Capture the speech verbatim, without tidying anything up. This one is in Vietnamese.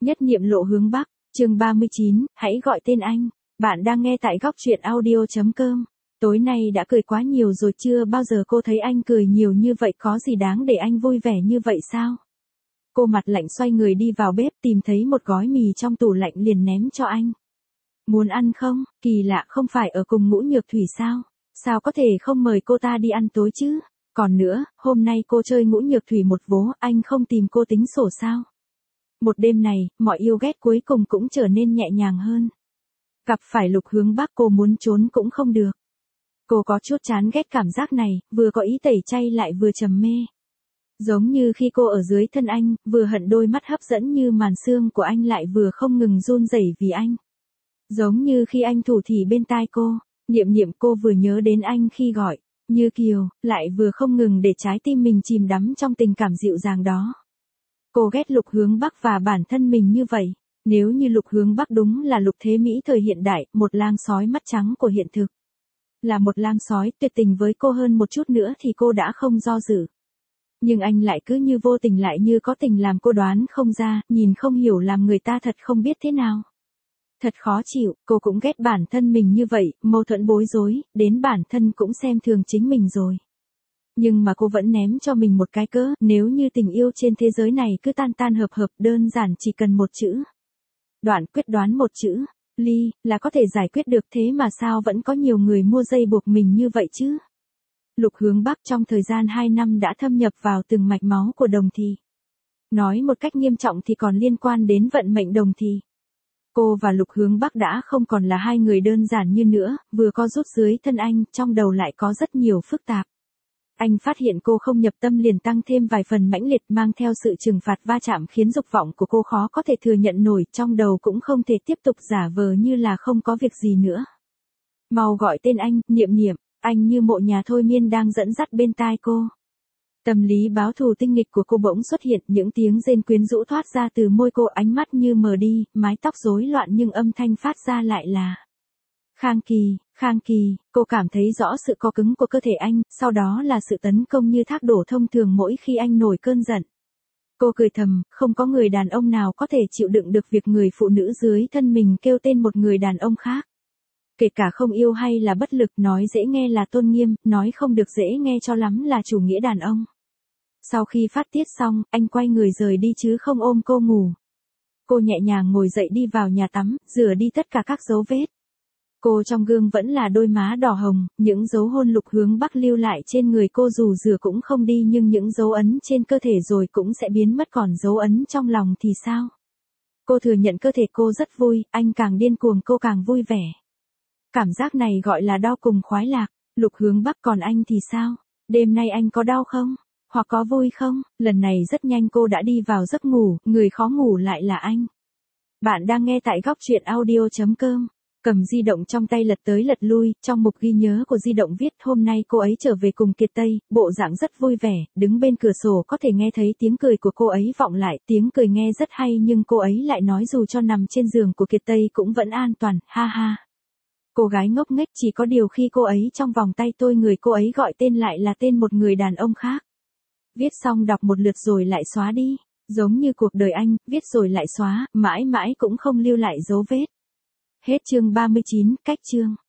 Nhất niệm lộ hướng Bắc, chương ba mươi chín, hãy gọi tên anh. Bạn đang nghe tại góc truyện audio.com. Tối nay đã cười quá nhiều rồi, chưa bao giờ cô thấy anh cười nhiều như vậy, có gì đáng để anh vui vẻ như vậy sao? Cô mặt lạnh xoay người đi vào bếp, tìm thấy một gói mì trong tủ lạnh liền ném cho anh. Muốn ăn không? Kỳ lạ, không phải ở cùng Ngũ Nhược Thủy sao? Sao có thể không mời cô ta đi ăn tối chứ? Còn nữa, hôm nay cô chơi Ngũ Nhược Thủy một vố, anh không tìm cô tính sổ sao? Một đêm này, mọi yêu ghét cuối cùng cũng trở nên nhẹ nhàng hơn. Gặp phải Lục Hướng Bắc, cô muốn trốn cũng không được. Cô có chút chán ghét cảm giác này, vừa có ý tẩy chay lại vừa trầm mê. Giống như khi cô ở dưới thân anh, vừa hận đôi mắt hấp dẫn như màn sương của anh lại vừa không ngừng run rẩy vì anh. Giống như khi anh thủ thỉ bên tai cô, Niệm Niệm, cô vừa nhớ đến anh khi gọi Như Kiều, lại vừa không ngừng để trái tim mình chìm đắm trong tình cảm dịu dàng đó. Cô ghét Lục Hướng Bắc và bản thân mình như vậy. Nếu như Lục Hướng Bắc đúng là Lục Thế Mỹ thời hiện đại, một lang sói mắt trắng của hiện thực, là một lang sói tuyệt tình với cô hơn một chút nữa thì cô đã không do dự. Nhưng anh lại cứ như vô tình lại như có tình, làm cô đoán không ra, nhìn không hiểu, làm người ta thật không biết thế nào. Thật khó chịu, cô cũng ghét bản thân mình như vậy, mâu thuẫn bối rối, đến bản thân cũng xem thường chính mình rồi. Nhưng mà cô vẫn ném cho mình một cái cớ, nếu như tình yêu trên thế giới này cứ tan tan hợp hợp, đơn giản chỉ cần một chữ. Đoạn quyết đoán một chữ, ly, là có thể giải quyết được, thế mà sao vẫn có nhiều người mua dây buộc mình như vậy chứ? Lục Hướng Bắc trong thời gian hai năm đã thâm nhập vào từng mạch máu của Đồng Thị. Nói một cách nghiêm trọng thì còn liên quan đến vận mệnh Đồng Thị. Cô và Lục Hướng Bắc đã không còn là hai người đơn giản như nữa, vừa có rút dưới thân anh, trong đầu lại có rất nhiều phức tạp. Anh phát hiện cô không nhập tâm liền tăng thêm vài phần mãnh liệt, mang theo sự trừng phạt va chạm khiến dục vọng của cô khó có thể thừa nhận nổi, trong đầu cũng không thể tiếp tục giả vờ như là không có việc gì nữa. Mau gọi tên anh, Niệm Niệm, anh như mộ nhà thôi miên đang dẫn dắt bên tai cô. Tâm lý báo thù tinh nghịch của cô bỗng xuất hiện, những tiếng rên quyến rũ thoát ra từ môi cô, ánh mắt như mờ đi, mái tóc rối loạn nhưng âm thanh phát ra lại là Khang Kỳ, Khang Kỳ. Cô cảm thấy rõ sự co cứng của cơ thể anh, sau đó là sự tấn công như thác đổ thông thường mỗi khi anh nổi cơn giận. Cô cười thầm, không có người đàn ông nào có thể chịu đựng được việc người phụ nữ dưới thân mình kêu tên một người đàn ông khác. Kể cả không yêu hay là bất lực, nói dễ nghe là tôn nghiêm, nói không được dễ nghe cho lắm là chủ nghĩa đàn ông. Sau khi phát tiết xong, anh quay người rời đi chứ không ôm cô ngủ. Cô nhẹ nhàng ngồi dậy đi vào nhà tắm, rửa đi tất cả các dấu vết. Cô trong gương vẫn là đôi má đỏ hồng, những dấu hôn Lục Hướng Bắc lưu lại trên người cô dù rửa cũng không đi, nhưng những dấu ấn trên cơ thể rồi cũng sẽ biến mất, còn dấu ấn trong lòng thì sao? Cô thừa nhận cơ thể cô rất vui, anh càng điên cuồng cô càng vui vẻ. Cảm giác này gọi là đau cùng khoái lạc. Lục Hướng Bắc, còn anh thì sao? Đêm nay anh có đau không? Hoặc có vui không? Lần này rất nhanh cô đã đi vào giấc ngủ, người khó ngủ lại là anh. Bạn đang nghe tại góc truyện audio.com. Cầm di động trong tay lật tới lật lui, trong mục ghi nhớ của di động viết hôm nay cô ấy trở về cùng Kiệt Tây, bộ dạng rất vui vẻ, đứng bên cửa sổ có thể nghe thấy tiếng cười của cô ấy vọng lại, tiếng cười nghe rất hay nhưng cô ấy lại nói dù cho nằm trên giường của Kiệt Tây cũng vẫn an toàn, ha ha. Cô gái ngốc nghếch, chỉ có điều khi cô ấy trong vòng tay tôi, người cô ấy gọi tên lại là tên một người đàn ông khác. Viết xong đọc một lượt rồi lại xóa đi, giống như cuộc đời anh, viết rồi lại xóa, mãi mãi cũng không lưu lại dấu vết. Hết chương ba mươi chín, cách chương.